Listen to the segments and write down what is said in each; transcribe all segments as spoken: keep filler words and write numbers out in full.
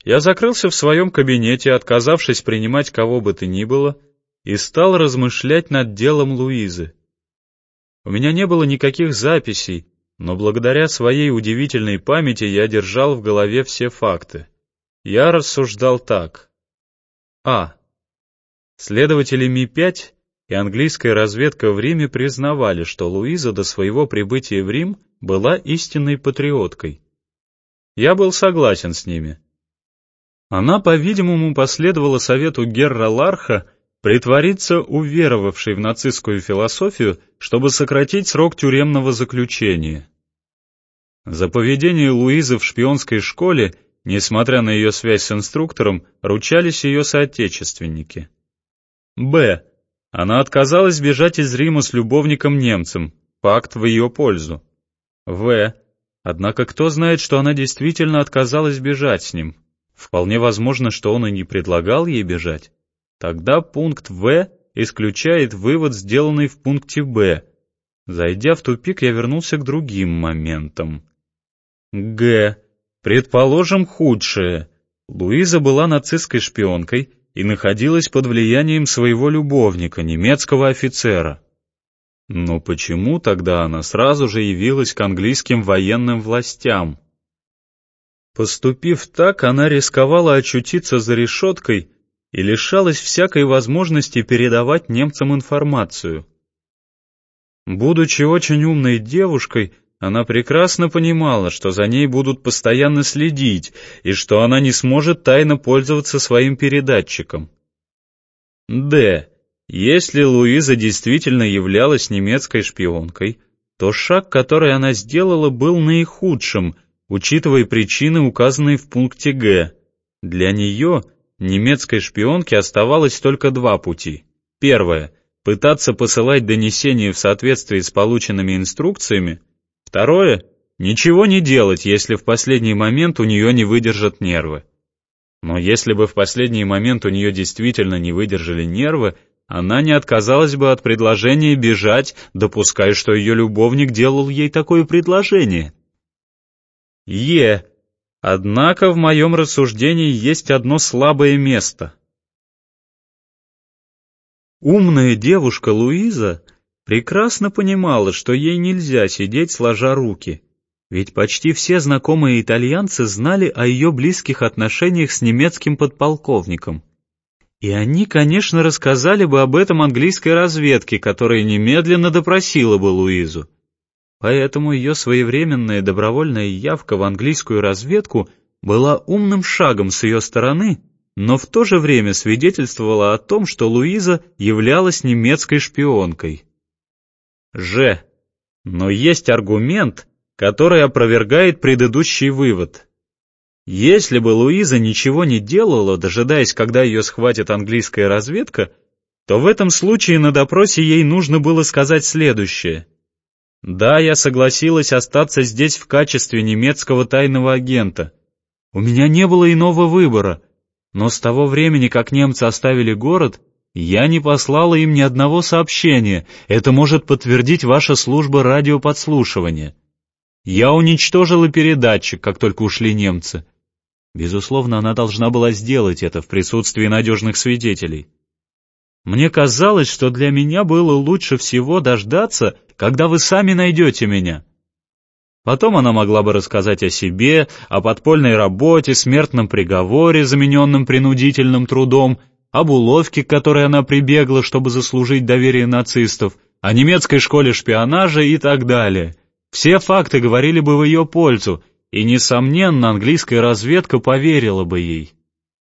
Я закрылся в своем кабинете, отказавшись принимать кого бы то ни было, и стал размышлять над делом Луизы. У меня не было никаких записей, но благодаря своей удивительной памяти я держал в голове все факты. Я рассуждал так. А. Следователи Ми пять и английская разведка в Риме признавали, что Луиза до своего прибытия в Рим была истинной патриоткой. Я был согласен с ними. Она, по-видимому, последовала совету Герра Ларха притвориться уверовавшей в нацистскую философию, чтобы сократить срок тюремного заключения. За поведение Луизы в шпионской школе, несмотря на ее связь с инструктором, ручались ее соотечественники. Б. Она отказалась бежать из Рима с любовником-немцем, факт в ее пользу. В. Однако кто знает, что она действительно отказалась бежать с ним? Вполне возможно, что он и не предлагал ей бежать. Тогда пункт В исключает вывод, сделанный в пункте Б. Зайдя в тупик, я вернулся к другим моментам. Г. Предположим худшее. Луиза была нацистской шпионкой и находилась под влиянием своего любовника, немецкого офицера. Но почему тогда она сразу же явилась к английским военным властям? Поступив так, она рисковала очутиться за решеткой и лишалась всякой возможности передавать немцам информацию. Будучи очень умной девушкой, она прекрасно понимала, что за ней будут постоянно следить и что она не сможет тайно пользоваться своим передатчиком. Д. Если Луиза действительно являлась немецкой шпионкой, то шаг, который она сделала, был наихудшим, учитывая причины, указанные в пункте Г. Для нее, немецкой шпионке, оставалось только два пути. Первое — пытаться посылать донесения в соответствии с полученными инструкциями. Второе — ничего не делать, если в последний момент у нее не выдержат нервы. Но если бы в последний момент у нее действительно не выдержали нервы, она не отказалась бы от предложения бежать, допуская, что ее любовник делал ей такое предложение. Е. Однако в моем рассуждении есть одно слабое место. Умная девушка Луиза прекрасно понимала, что ей нельзя сидеть сложа руки, ведь почти все знакомые итальянцы знали о ее близких отношениях с немецким подполковником. И они, конечно, рассказали бы об этом английской разведке, которая немедленно допросила бы Луизу. Поэтому ее своевременная добровольная явка в английскую разведку была умным шагом с ее стороны, но в то же время свидетельствовала о том, что Луиза являлась немецкой шпионкой. Ж. Но есть аргумент, который опровергает предыдущий вывод. Если бы Луиза ничего не делала, дожидаясь, когда ее схватит английская разведка, то в этом случае на допросе ей нужно было сказать следующее. Да, я согласилась остаться здесь в качестве немецкого тайного агента. У меня не было иного выбора, но с того времени, как немцы оставили город, я не послала им ни одного сообщения. Это может подтвердить ваша служба радиоподслушивания. Я уничтожила передатчик, как только ушли немцы. Безусловно, она должна была сделать это в присутствии надежных свидетелей. Мне казалось, что для меня было лучше всего дождаться, когда вы сами найдете меня. Потом она могла бы рассказать о себе, о подпольной работе, смертном приговоре, замененном принудительным трудом, об уловке, к которой она прибегла, чтобы заслужить доверие нацистов, о немецкой школе шпионажа и так далее. Все факты говорили бы в ее пользу, и, несомненно, английская разведка поверила бы ей.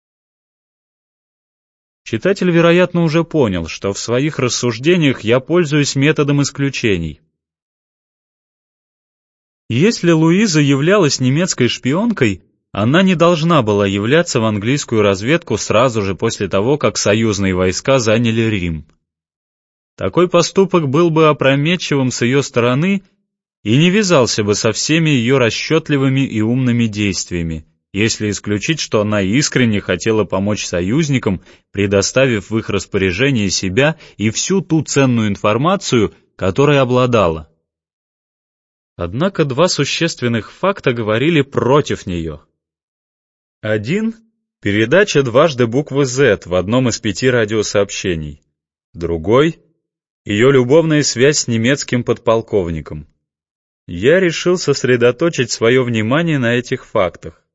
Читатель, вероятно, уже понял, что в своих рассуждениях я пользуюсь методом исключений. Если Луиза являлась немецкой шпионкой, она не должна была являться в английскую разведку сразу же после того, как союзные войска заняли Рим. Такой поступок был бы опрометчивым с ее стороны и не вязался бы со всеми ее расчетливыми и умными действиями, если исключить, что она искренне хотела помочь союзникам, предоставив в их распоряжение себя и всю ту ценную информацию, которой обладала. Однако два существенных факта говорили против нее. Один передача дважды буквы «Z» в одном из пяти радиосообщений. Другой — ее любовная связь с немецким подполковником. Я решил сосредоточить свое внимание на этих фактах.